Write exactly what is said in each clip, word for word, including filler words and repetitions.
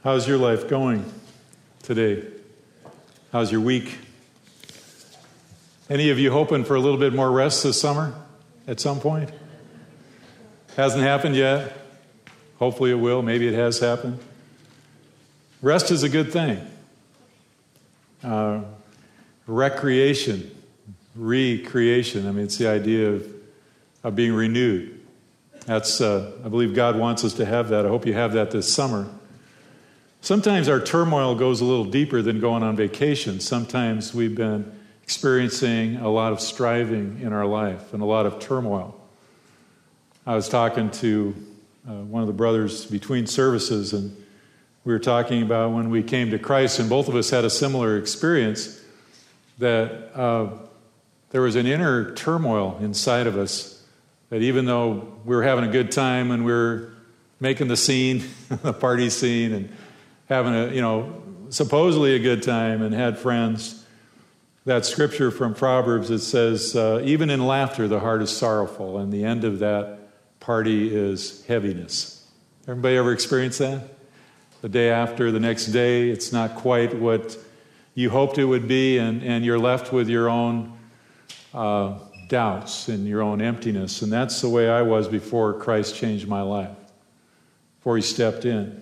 How's your life going today? How's your week? Any of you hoping for a little bit more rest this summer at some point? Hasn't happened yet. Hopefully it will. Maybe it has happened. Rest is a good thing. Uh, recreation, recreation. I mean, it's the idea of, of being renewed. That's, uh, I believe God wants us to have that. I hope you have that this summer. Sometimes our turmoil goes a little deeper than going on vacation. Sometimes we've been experiencing a lot of striving in our life and a lot of turmoil. I was talking to uh, one of the brothers between services, and we were talking about when we came to Christ, and both of us had a similar experience, that uh, there was an inner turmoil inside of us, that even though we were having a good time and we were making the scene, the party scene, and having a, you know, supposedly a good time and had friends, that scripture from Proverbs that says, uh, even in laughter the heart is sorrowful, and the end of that party is heaviness. Everybody ever experienced that? The day after, the next day, it's not quite what you hoped it would be, and, and you're left with your own uh, doubts and your own emptiness. And that's the way I was before Christ changed my life, before he stepped in.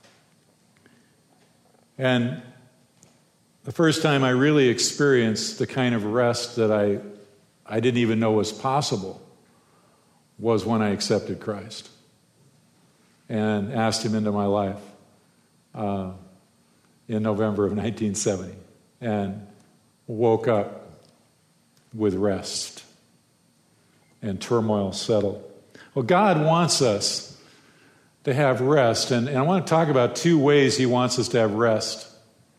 And the first time I really experienced the kind of rest that I, I didn't even know was possible was when I accepted Christ and asked him into my life uh, in November of nineteen seventy, and woke up with rest and turmoil settled. Well, God wants us to have rest, and, and I want to talk about two ways he wants us to have rest.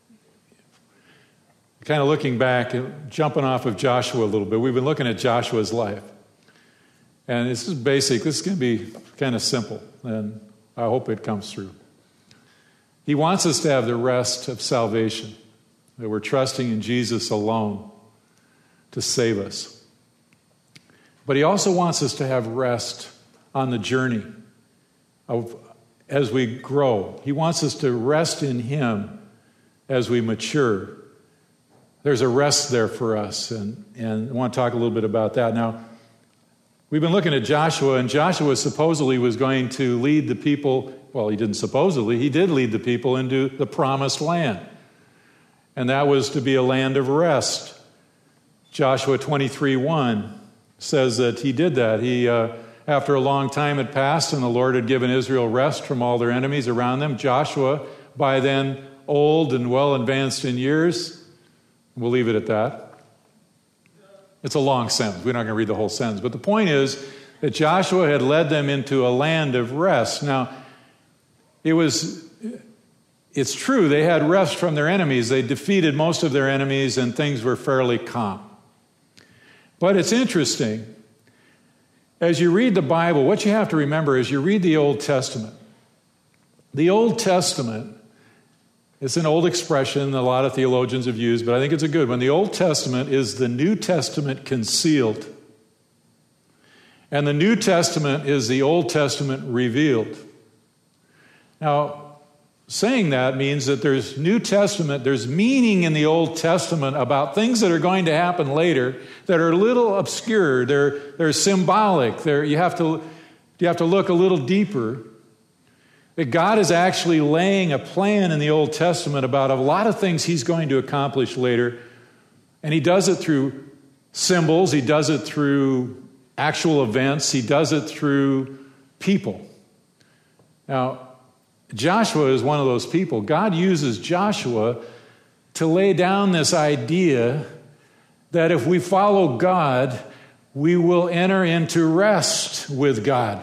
Kind of looking back, jumping off of Joshua a little bit. We've been looking at Joshua's life. And this is basic. This is going to be kind of simple, and I hope it comes through. He wants us to have the rest of salvation, that we're trusting in Jesus alone to save us. But he also wants us to have rest on the journey of as we grow. He wants us to rest in him as we mature. There's a rest there for us, and, and I want to talk a little bit about that. Now, we've been looking at Joshua, and Joshua supposedly was going to lead the people, well, he didn't supposedly, he did lead the people into the promised land. And that was to be a land of rest. Joshua twenty-three one says that he did that. He, uh, after a long time had passed and the Lord had given Israel rest from all their enemies around them, Joshua, by then old and well advanced in years, we'll leave it at that. It's a long sentence. We're not going to read the whole sentence. But the point is that Joshua had led them into a land of rest. Now, it was, it's true, they had rest from their enemies. They defeated most of their enemies and things were fairly calm. But it's interesting. As you read the Bible, what you have to remember is you read the Old Testament. The Old Testament, it's an old expression a lot of theologians have used, but I think it's a good one. The Old Testament is the New Testament concealed. And the New Testament is the Old Testament revealed. Now, saying that means that there's New Testament, there's meaning in the Old Testament about things that are going to happen later that are a little obscure. They're, they're symbolic. They're, you have to, you have to look a little deeper. That God is actually laying a plan in the Old Testament about a lot of things he's going to accomplish later. And he does it through symbols. He does it through actual events. He does it through people. Now, Joshua is one of those people. God uses Joshua to lay down this idea that if we follow God, we will enter into rest with God.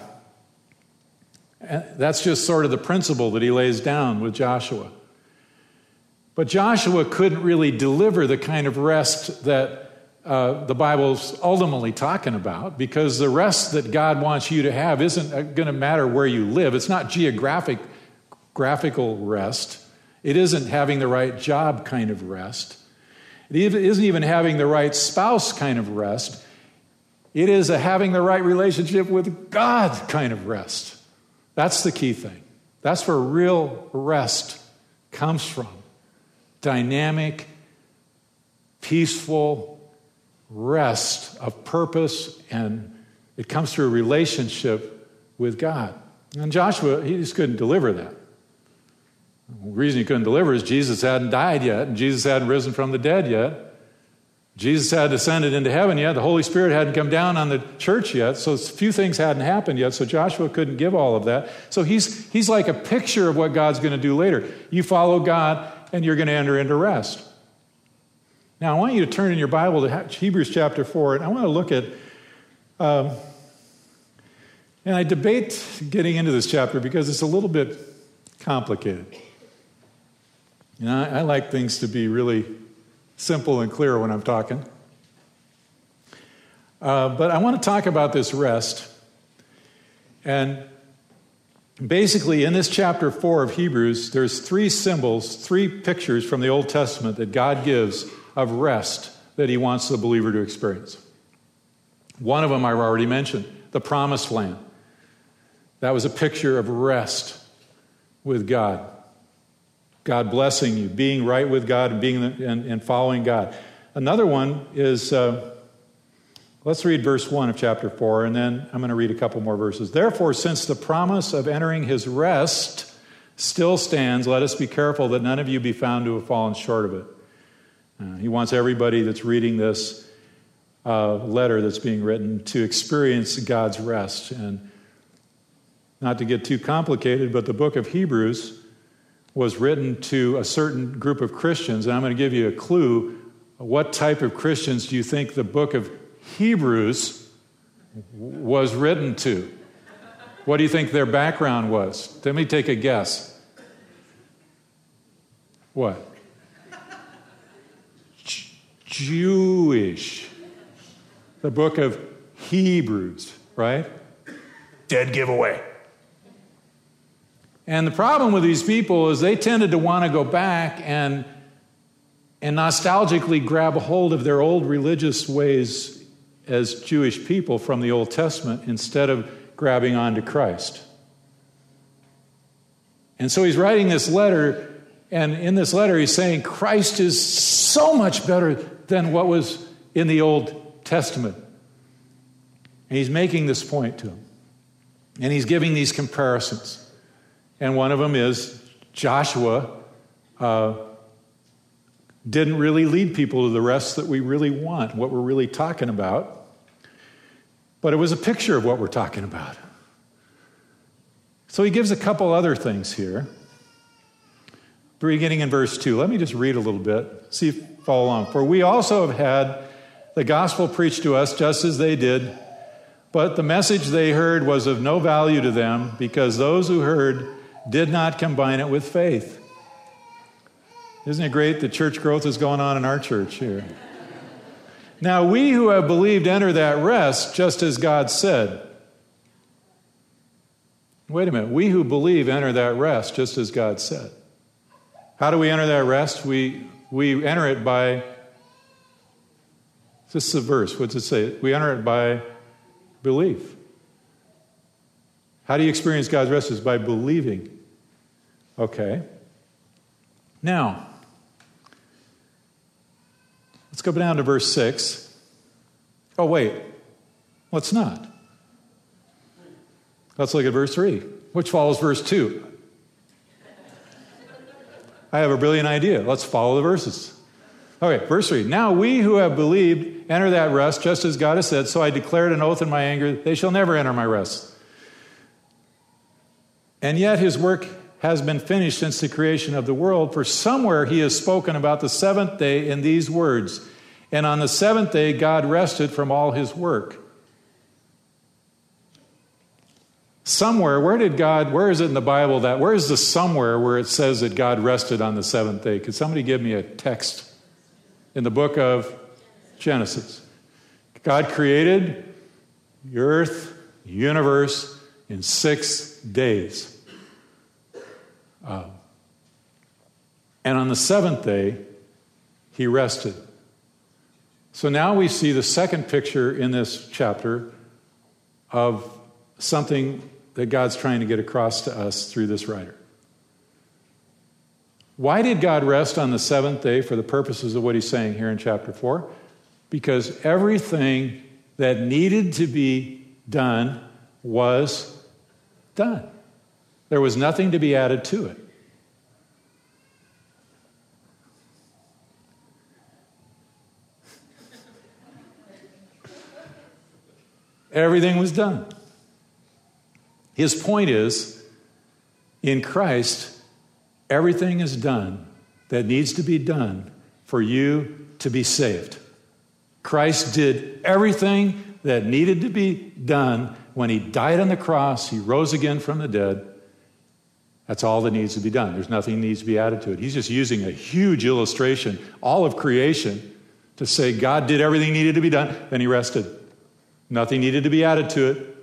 That's just sort of the principle that he lays down with Joshua. But Joshua couldn't really deliver the kind of rest that uh, the Bible's ultimately talking about, because the rest that God wants you to have isn't going to matter where you live. It's not geographic graphical rest. It isn't having the right job kind of rest. It isn't even having the right spouse kind of rest. It is a having the right relationship with God kind of rest. That's the key thing. That's where real rest comes from. Dynamic, peaceful rest of purpose, and it comes through a relationship with God. And Joshua, he just couldn't deliver that. The reason he couldn't deliver is Jesus hadn't died yet, and Jesus hadn't risen from the dead yet. Jesus hadn't ascended into heaven yet. The Holy Spirit hadn't come down on the church yet. So a few things hadn't happened yet. So Joshua couldn't give all of that. So he's he's like a picture of what God's going to do later. You follow God, and you're going to enter into rest. Now, I want you to turn in your Bible to Hebrews chapter four, and I want to look at, um, and I debate getting into this chapter because it's a little bit complicated. You know, I, I like things to be really simple and clear when I'm talking. Uh, but I want to talk about this rest. And basically, in this chapter four of Hebrews, there's three symbols, three pictures from the Old Testament that God gives of rest that he wants the believer to experience. One of them I've already mentioned, the promised land. That was a picture of rest with God. God blessing you, being right with God and being and, and following God. Another one is, uh, let's read verse one of chapter four, and then I'm going to read a couple more verses. Therefore, since the promise of entering his rest still stands, let us be careful that none of you be found to have fallen short of it. Uh, he wants everybody that's reading this uh, letter that's being written to experience God's rest. And not to get too complicated, but the book of Hebrews was written to a certain group of Christians, and I'm going to give you a clue. What type of Christians do you think the book of Hebrews was written to? What do you think their background was? Let me take a guess. What? J- Jewish. The book of Hebrews, right? Dead giveaway. And the problem with these people is they tended to want to go back and, and nostalgically grab a hold of their old religious ways as Jewish people from the Old Testament instead of grabbing onto Christ. And so he's writing this letter, and in this letter he's saying Christ is so much better than what was in the Old Testament. And he's making this point to them. And he's giving these comparisons. And one of them is Joshua uh, didn't really lead people to the rest that we really want, what we're really talking about. But it was a picture of what we're talking about. So he gives a couple other things here. Beginning in verse two. Let me just read a little bit. See if you follow along. For we also have had the gospel preached to us just as they did. But the message they heard was of no value to them because those who heard did not combine it with faith. Isn't it great that church growth is going on in our church here? Now we who have believed enter that rest just as God said. Wait a minute. We who believe enter that rest just as God said. How do we enter that rest? We, we enter it by, this is the verse. What's it say? We enter it by belief. How do you experience God's rest? Is by believing. Okay. Now, let's go down to verse six. Oh, wait. Let's not. Let's look at verse three, which follows verse two. I have a brilliant idea. Let's follow the verses. Okay, verse three. Now we who have believed enter that rest, just as God has said, so I declared an oath in my anger, they shall never enter my rest. And yet his work has been finished since the creation of the world, for somewhere he has spoken about the seventh day in these words, and on the seventh day God rested from all his work. Somewhere, where did God, where is it in the Bible that, where is the somewhere where it says that God rested on the seventh day? Could somebody give me a text in the book of Genesis? God created the earth, the universe in six days. Uh, and on the seventh day, he rested. So now we see the second picture in this chapter of something that God's trying to get across to us through this writer. Why did God rest on the seventh day for the purposes of what he's saying here in chapter four? Because everything that needed to be done was done. There was nothing to be added to it. Everything was done. His point is, in Christ, everything is done that needs to be done for you to be saved. Christ did everything that needed to be done when he died on the cross. He rose again from the dead. That's all that needs to be done. There's nothing that needs to be added to it. He's just using a huge illustration, all of creation, to say God did everything needed to be done, then he rested. Nothing needed to be added to it.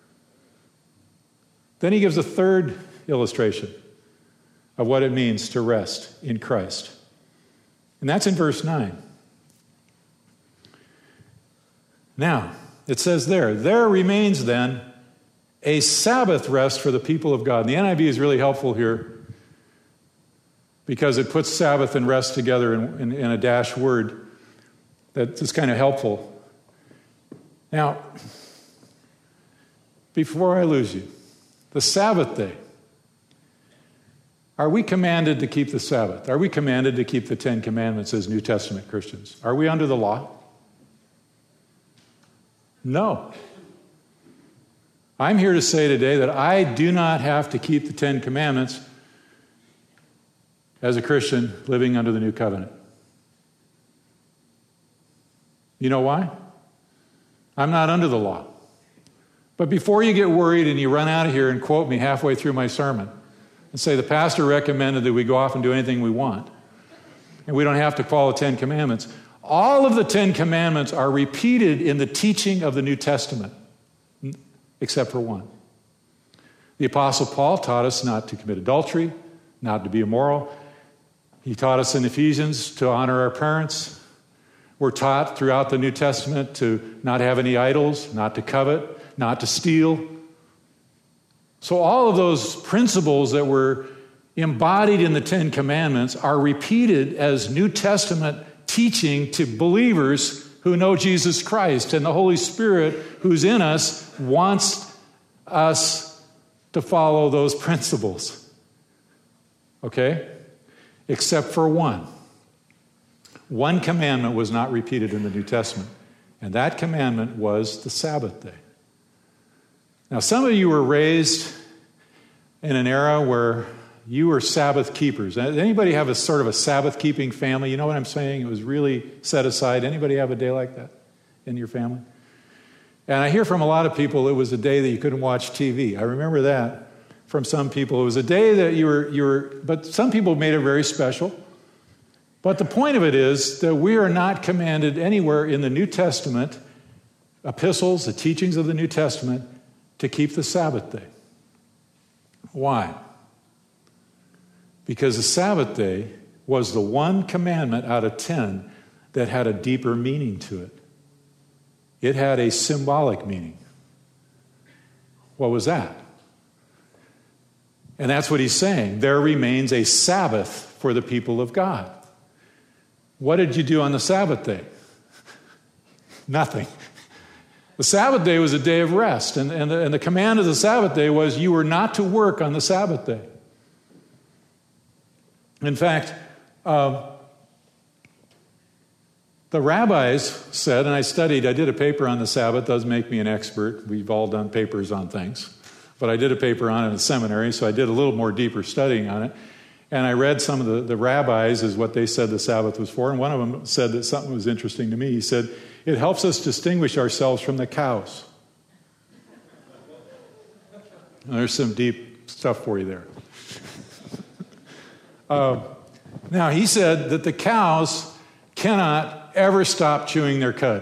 Then he gives a third illustration of what it means to rest in Christ. And that's in verse nine. Now, it says there, there remains then a Sabbath rest for the people of God. And the N I V is really helpful here because it puts Sabbath and rest together in, in, in a dash word that's kind of helpful. Now, before I lose you, the Sabbath day. Are we commanded to keep the Sabbath? Are we commanded to keep the Ten Commandments as New Testament Christians? Are we under the law? No. I'm here to say today that I do not have to keep the Ten Commandments as a Christian living under the New Covenant. You know why? I'm not under the law. But before you get worried and you run out of here and quote me halfway through my sermon and say the pastor recommended that we go off and do anything we want and we don't have to follow the Ten Commandments, all of the Ten Commandments are repeated in the teaching of the New Testament, except for one. The Apostle Paul taught us not to commit adultery, not to be immoral. He taught us in Ephesians to honor our parents. We're taught throughout the New Testament to not have any idols, not to covet, not to steal. So all of those principles that were embodied in the Ten Commandments are repeated as New Testament teaching to believers who know Jesus Christ, and the Holy Spirit who's in us wants us to follow those principles. Okay? Except for one. One commandment was not repeated in the New Testament, and that commandment was the Sabbath day. Now, some of you were raised in an era where you were Sabbath keepers. Does anybody have a sort of a Sabbath-keeping family? You know what I'm saying? It was really set aside. Anybody have a day like that in your family? And I hear from a lot of people it was a day that you couldn't watch T V. I remember that from some people. It was a day that you were, you were, but some people made it very special. But the point of it is that we are not commanded anywhere in the New Testament, epistles, the teachings of the New Testament, to keep the Sabbath day. Why? Because the Sabbath day was the one commandment out of ten that had a deeper meaning to it. It had a symbolic meaning. What was that? And that's what he's saying. There remains a Sabbath for the people of God. What did you do on the Sabbath day? Nothing. The Sabbath day was a day of rest, and, and, the, and the command of the Sabbath day was you were not to work on the Sabbath day. In fact, uh, the rabbis said, and I studied, I did a paper on the Sabbath, does make me an expert. We've all done papers on things. But I did a paper on it in a seminary, so I did a little more deeper studying on it. And I read some of the, the rabbis as what they said the Sabbath was for, and one of them said that something was interesting to me. He said, it helps us distinguish ourselves from the cows. There's some deep stuff for you there. uh, now, he said that the cows cannot ever stop chewing their cud.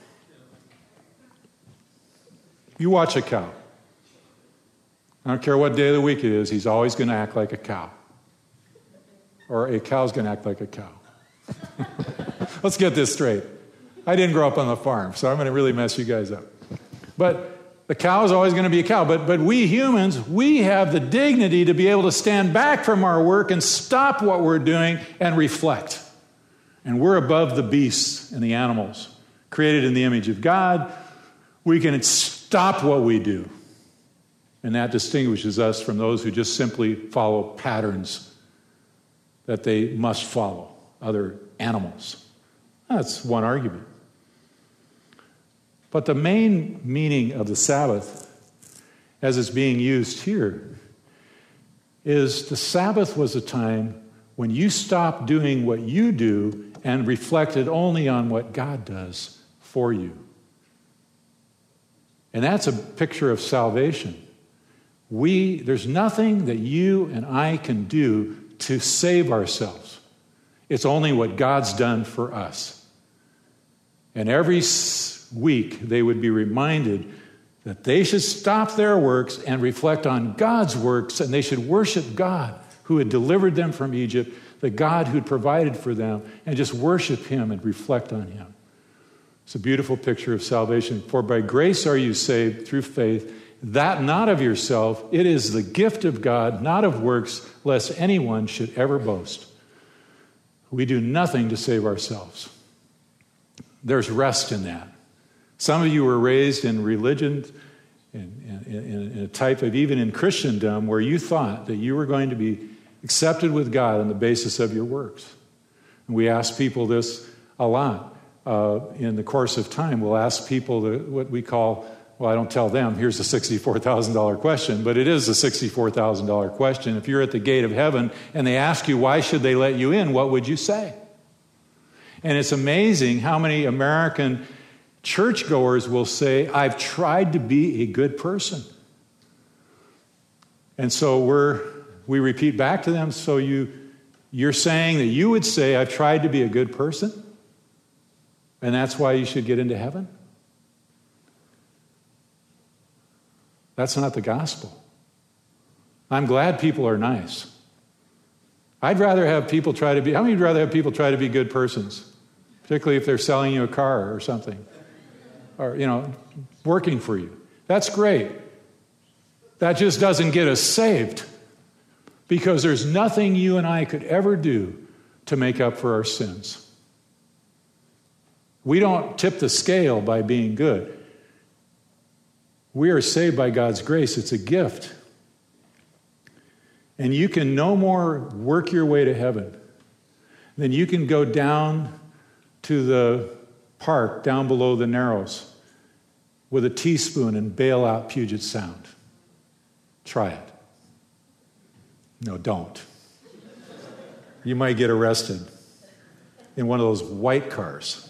You watch a cow. I don't care what day of the week it is, he's always going to act like a cow. Or a cow's going to act like a cow. Let's get this straight. I didn't grow up on the farm, so I'm going to really mess you guys up. But The cow is always going to be a cow. But, but we humans, we have the dignity to be able to stand back from our work and stop what we're doing and reflect. And we're above the beasts and the animals, created in the image of God. We can stop what we do. And that distinguishes us from those who just simply follow patterns that they must follow, other animals. That's one argument. But the main meaning of the Sabbath, as it's being used here, is the Sabbath was a time when you stopped doing what you do and reflected only on what God does for you. And that's a picture of salvation. We, there's nothing that you and I can do to save ourselves. It's only what God's done for us. And every week they would be reminded that they should stop their works and reflect on God's works, and they should worship God who had delivered them from Egypt, the God who'd provided for them, and just worship him and reflect on him. It's a beautiful picture of salvation. For by grace are you saved through faith, that not of yourself, it is the gift of God, not of works, lest anyone should ever boast. We do nothing to save ourselves. There's rest in that. Some of you were raised in religion, in, in, in a type of, even in Christendom, where you thought that you were going to be accepted with God on the basis of your works. And we ask people this a lot. Uh, in the course of time, we'll ask people the, what we call, well, I don't tell them, here's the sixty-four thousand dollars question, but it is a sixty-four thousand dollars question. If you're at the gate of heaven and they ask you, why should they let you in, what would you say? And it's amazing how many American churchgoers will say, I've tried to be a good person. And so we're, we repeat back to them, so you, you're saying that you would say, I've tried to be a good person? And that's why you should get into heaven? That's not the gospel. I'm glad people are nice. I'd rather have people try to be, how many would rather have people try to be good persons? Particularly if they're selling you a car or something. Or, you know, working for you. That's great. That just doesn't get us saved. Because there's nothing you and I could ever do to make up for our sins. We don't tip the scale by being good. We are saved by God's grace. It's a gift. And you can no more work your way to heaven than you can go down to the park down below the Narrows with a teaspoon and bail out Puget Sound. Try it. No, don't. You might get arrested in one of those white cars.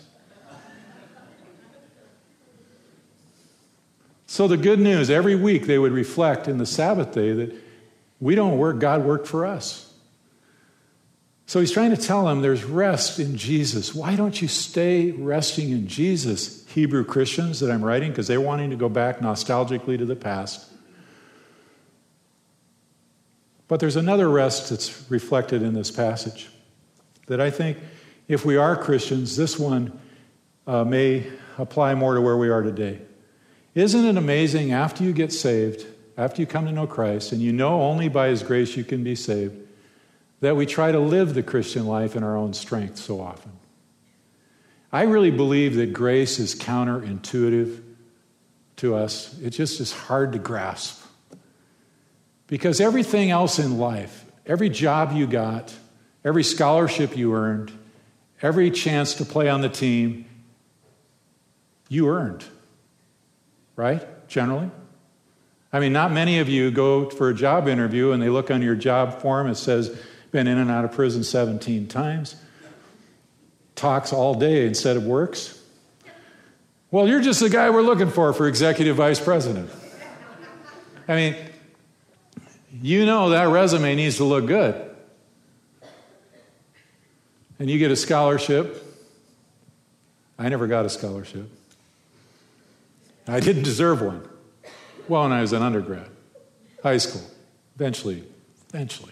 So the good news, every week they would reflect in the Sabbath day that we don't work, God worked for us. So he's trying to tell them there's rest in Jesus. Why don't you stay resting in Jesus, Hebrew Christians that I'm writing, because they're wanting to go back nostalgically to the past. But there's another rest that's reflected in this passage that I think if we are Christians, this one uh, may apply more to where we are today. Isn't it amazing after you get saved, after you come to know Christ, and you know only by his grace you can be saved, that we try to live the Christian life in our own strength so often? I really believe that grace is counterintuitive to us. It just is hard to grasp. Because everything else in life, every job you got, every scholarship you earned, every chance to play on the team, you earned. Right? Generally. I mean, not many of you go for a job interview and they look on your job form, it says, been in and out of prison seventeen times, talks all day instead of works. Well, you're just the guy we're looking for for executive vice president. I mean, you know that resume needs to look good. And you get a scholarship. I never got a scholarship. I didn't deserve one. Well, when I was an undergrad, high school, eventually, eventually.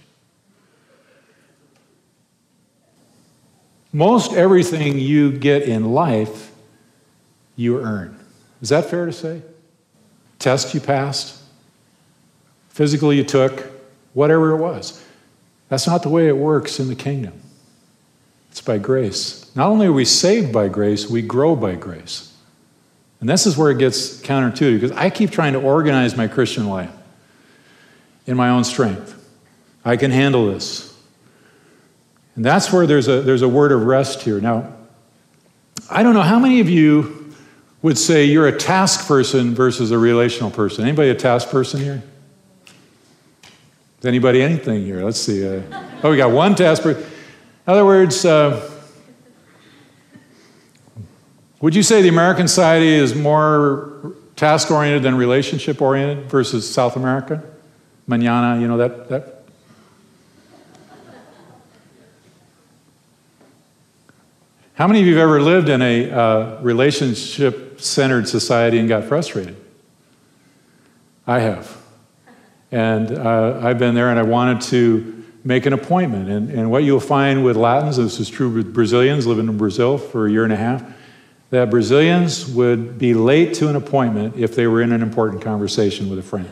Most everything you get in life, you earn. Is that fair to say? test you passed, physical you took, whatever it was. That's not the way it works in the kingdom. It's by grace. Not only are we saved by grace, we grow by grace. And this is where it gets counterintuitive, because I keep trying to organize my Christian life in my own strength. I can handle this. And that's where there's a, there's a word of rest here. Now, I don't know how many of you would say you're a task person versus a relational person. Anybody a task person here? Is anybody anything here? Let's see. Uh, oh, we got one task person. In other words, uh, would you say the American society is more task-oriented than relationship-oriented versus South America? Mañana, you know, that... that How many of you have ever lived in a uh, relationship-centered society and got frustrated? I have. And uh, I've been there, and I wanted to make an appointment. And, and what you'll find with Latins, this is true with Brazilians living in Brazil for a year and a half, that Brazilians would be late to an appointment if they were in an important conversation with a friend.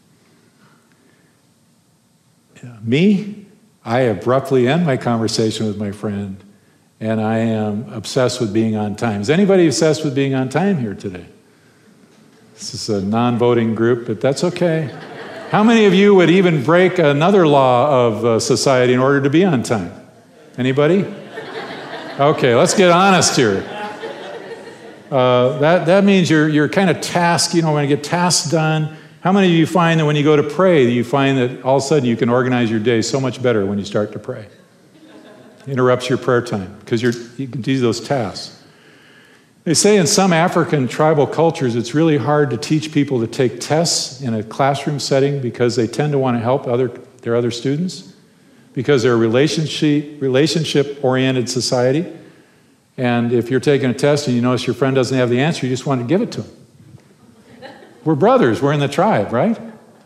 Me, I abruptly end my conversation with my friend, and I am obsessed with being on time. Is anybody obsessed with being on time here today? This is a non-voting group, but that's okay. How many of you would even break another law of uh, society in order to be on time? Anybody? Okay, let's get honest here. Uh, that, that means you're, you're kind of tasked, you know, when you get tasks done. How many of you find that when you go to pray, you find that all of a sudden you can organize your day so much better when you start to pray? It interrupts your prayer time because you're, you can do those tasks. They say in some African tribal cultures, it's really hard to teach people to take tests in a classroom setting because they tend to want to help other, their other students because they're a relationship, relationship-oriented society. And if you're taking a test and you notice your friend doesn't have the answer, you just want to give it to him. We're brothers. We're in the tribe, right?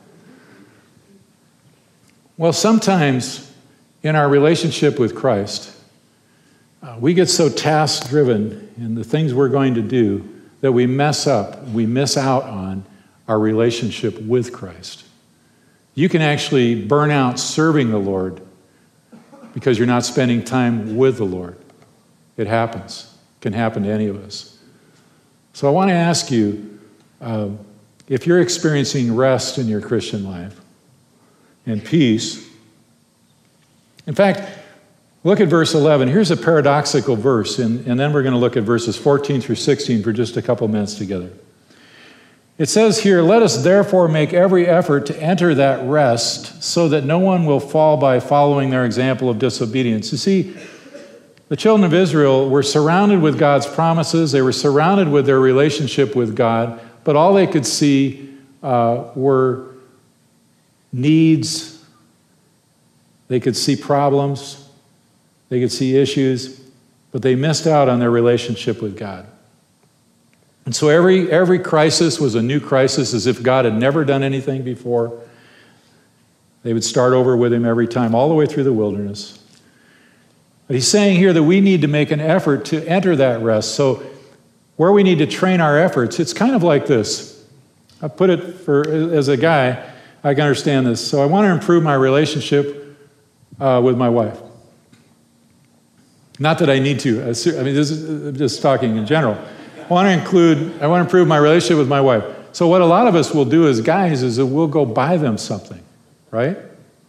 Well, sometimes in our relationship with Christ, uh, we get so task-driven in the things we're going to do that we mess up, we miss out on our relationship with Christ. You can actually burn out serving the Lord because you're not spending time with the Lord. It happens. It can happen to any of us. So I want to ask you, uh, if you're experiencing rest in your Christian life and peace, in fact, look at verse eleven. Here's a paradoxical verse, and, and then we're going to look at verses fourteen through sixteen for just a couple minutes together. It says here, "Let us therefore make every effort to enter that rest so that no one will fall by following their example of disobedience." You see, the children of Israel were surrounded with God's promises. They were surrounded with their relationship with God, but all they could see uh, were needs. They could see problems. They could see issues, but they missed out on their relationship with God. And so every, every crisis was a new crisis, as if God had never done anything before. They would start over with him every time, all the way through the wilderness. But he's saying here that we need to make an effort to enter that rest. So where we need to train our efforts, it's kind of like this. I put it for as a guy, I can understand this. So I want to improve my relationship uh, with my wife. Not that I need to. I mean, this is I'm just talking in general. I want to include, I want to improve my relationship with my wife. So what a lot of us will do as guys is that we'll go buy them something, right?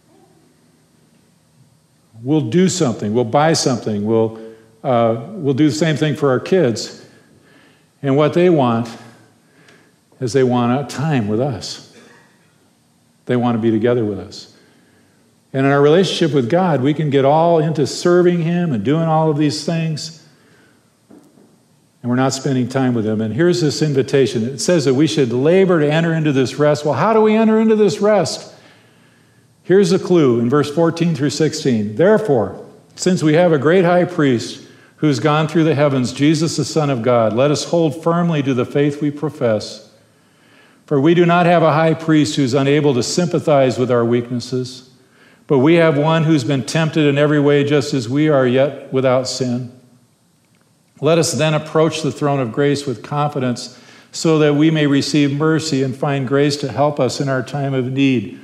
We'll do something. We'll buy something. We'll, uh, we'll do the same thing for our kids. And what they want is they want a time with us. They want to be together with us. And in our relationship with God, we can get all into serving him and doing all of these things, and we're not spending time with him. And here's this invitation. It says that we should labor to enter into this rest. Well, how do we enter into this rest? Here's a clue in verse fourteen through sixteen. "Therefore, since we have a great high priest who's gone through the heavens, Jesus the Son of God, let us hold firmly to the faith we profess. For we do not have a high priest who's unable to sympathize with our weaknesses, but we have one who's been tempted in every way just as we are, yet without sin. Let us then approach the throne of grace with confidence so that we may receive mercy and find grace to help us in our time of need.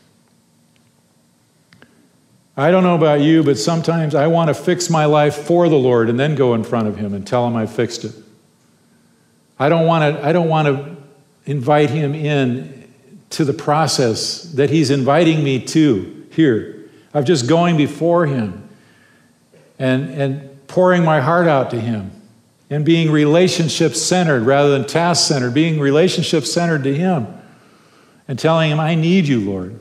I don't know about you, but sometimes I want to fix my life for the Lord and then go in front of him and tell him I fixed it. I don't want to, I don't want to invite him in to the process that he's inviting me to here, of just going before him and, and pouring my heart out to him and being relationship-centered rather than task-centered, being relationship-centered to him and telling him, I need you, Lord.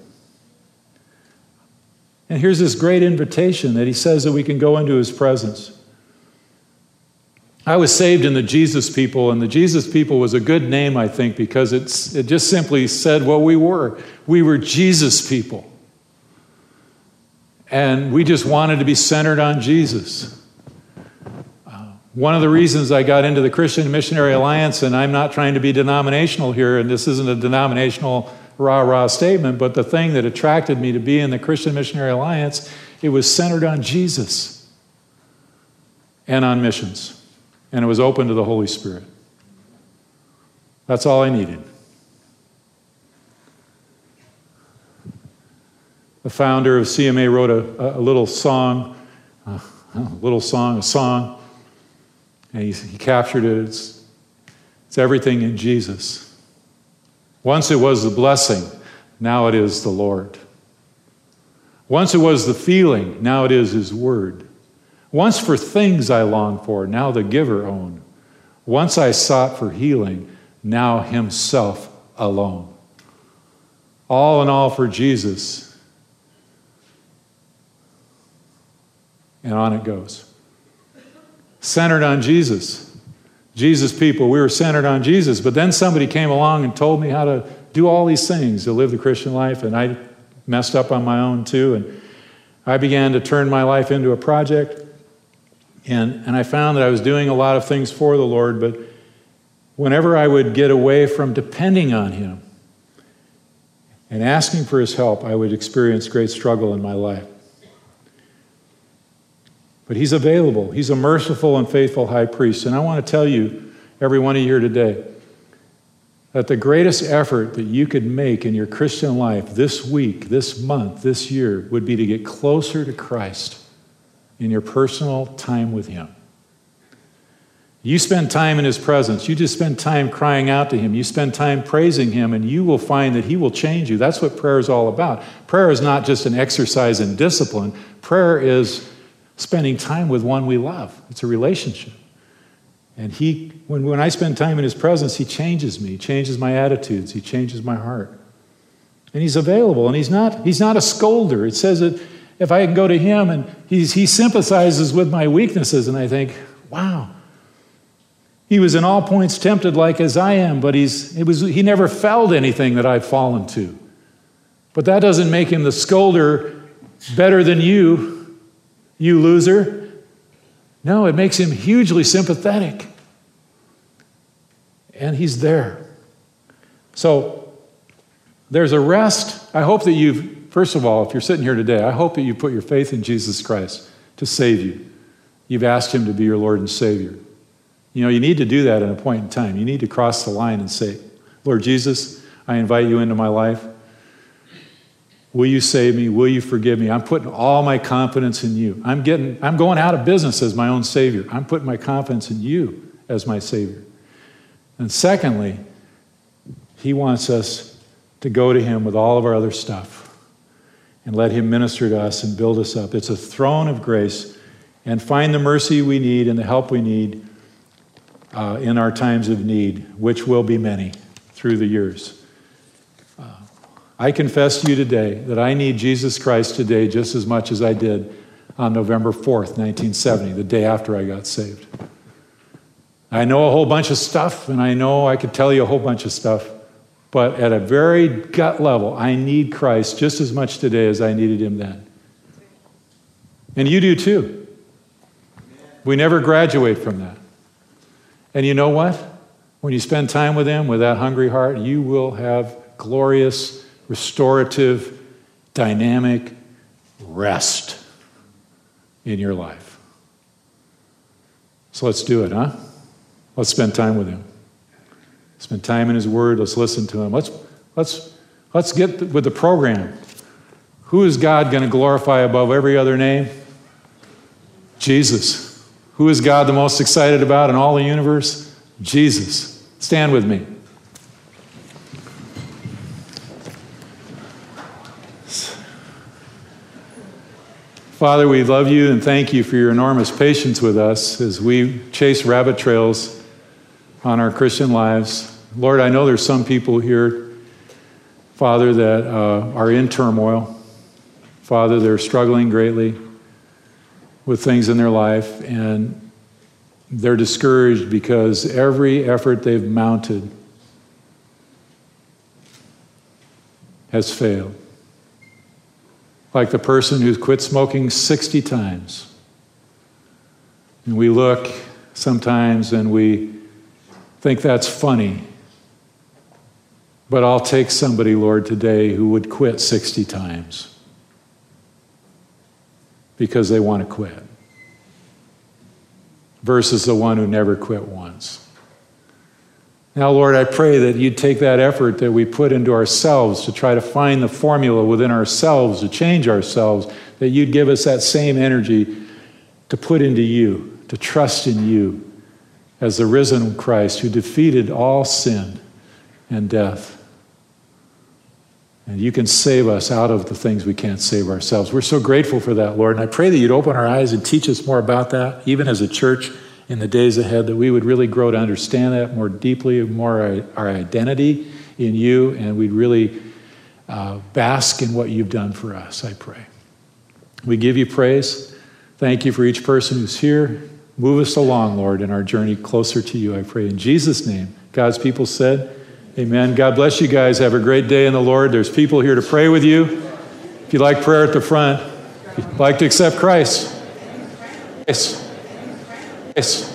And here's this great invitation that he says that we can go into his presence. I was saved in the Jesus People, and the Jesus People was a good name, I think, because it's, it just simply said what we were. We were Jesus people. And we just wanted to be centered on Jesus. Uh, one of the reasons I got into the Christian Missionary Alliance, and I'm not trying to be denominational here, and this isn't a denominational rah-rah statement, but the thing that attracted me to be in the Christian Missionary Alliance, it was centered on Jesus and on missions. And it was open to the Holy Spirit. That's all I needed. The founder of C M A wrote a, a little song, a little song, a song, and he, he captured it. It's, it's everything in Jesus. Once it was the blessing, now it is the Lord. Once it was the feeling, now it is his word. Once for things I longed for, now the giver own. Once I sought for healing, now himself alone. All in all for Jesus. And on it goes. Centered on Jesus. Jesus people, we were centered on Jesus, but then somebody came along and told me how to do all these things to live the Christian life, and I messed up on my own too, and I began to turn my life into a project, and, and I found that I was doing a lot of things for the Lord, but whenever I would get away from depending on him and asking for his help, I would experience great struggle in my life. But he's available. He's a merciful and faithful high priest. And I want to tell you, every one of you here today, that the greatest effort that you could make in your Christian life this week, this month, this year, would be to get closer to Christ in your personal time with him. You spend time in his presence. You just spend time crying out to him. You spend time praising him, and you will find that he will change you. That's what prayer is all about. Prayer is not just an exercise in discipline. Prayer is spending time with one we love. It's a relationship. And he, when, when I spend time in his presence, he changes me. He changes my attitudes. He changes my heart. And he's available, and he's not, he's not a scolder. It says that if I can go to him, and he's, he sympathizes with my weaknesses, and I think, wow, he was in all points tempted like as I am, but he's, it was, he never felt anything that I've fallen to. But that doesn't make him the scolder better than you, you loser. No, it makes him hugely sympathetic. And he's there. So there's a rest. I hope that you've, first of all, if you're sitting here today, I hope that you put your faith in Jesus Christ to save you. You've asked him to be your Lord and Savior. You know, you need to do that at a point in time. You need to cross the line and say, Lord Jesus, I invite you into my life. Will you save me? Will you forgive me? I'm putting all my confidence in you. I'm getting, I'm going out of business as my own Savior. I'm putting my confidence in you as my Savior. And secondly, he wants us to go to him with all of our other stuff and let him minister to us and build us up. It's a throne of grace, and find the mercy we need and the help we need uh, in our times of need, which will be many through the years. I confess to you today that I need Jesus Christ today just as much as I did on November fourth, nineteen seventy, the day after I got saved. I know a whole bunch of stuff, and I know I could tell you a whole bunch of stuff, but at a very gut level, I need Christ just as much today as I needed him then. And you do too. We never graduate from that. And you know what? When you spend time with him with that hungry heart, you will have glorious, restorative, dynamic rest in your life. So let's do it, huh? Let's spend time with him. Spend time in his word. Let's listen to him. Let's, let's, let's get with the program. Who is God going to glorify above every other name? Jesus. Who is God the most excited about in all the universe? Jesus. Stand with me. Father, we love you and thank you for your enormous patience with us as we chase rabbit trails on our Christian lives. Lord, I know there's some people here, Father, that uh, are in turmoil. Father, they're struggling greatly with things in their life, and they're discouraged because every effort they've mounted has failed. Like the person who's quit smoking sixty times. And we look sometimes and we think that's funny. But I'll take somebody, Lord, today who would quit sixty times because they want to quit, versus the one who never quit once. Now, Lord, I pray that you'd take that effort that we put into ourselves to try to find the formula within ourselves to change ourselves, that you'd give us that same energy to put into you, to trust in you as the risen Christ who defeated all sin and death. And you can save us out of the things we can't save ourselves. We're so grateful for that, Lord. And I pray that you'd open our eyes and teach us more about that, even as a church in the days ahead, that we would really grow to understand that more deeply, more our, our identity in you, and we'd really uh, bask in what you've done for us, I pray. We give you praise. Thank you for each person who's here. Move us along, Lord, in our journey closer to you, I pray. In Jesus' name, God's people said, amen. God bless you guys. Have a great day in the Lord. There's people here to pray with you. If you'd like prayer at the front, if you'd like to accept Christ. Yes. Yes.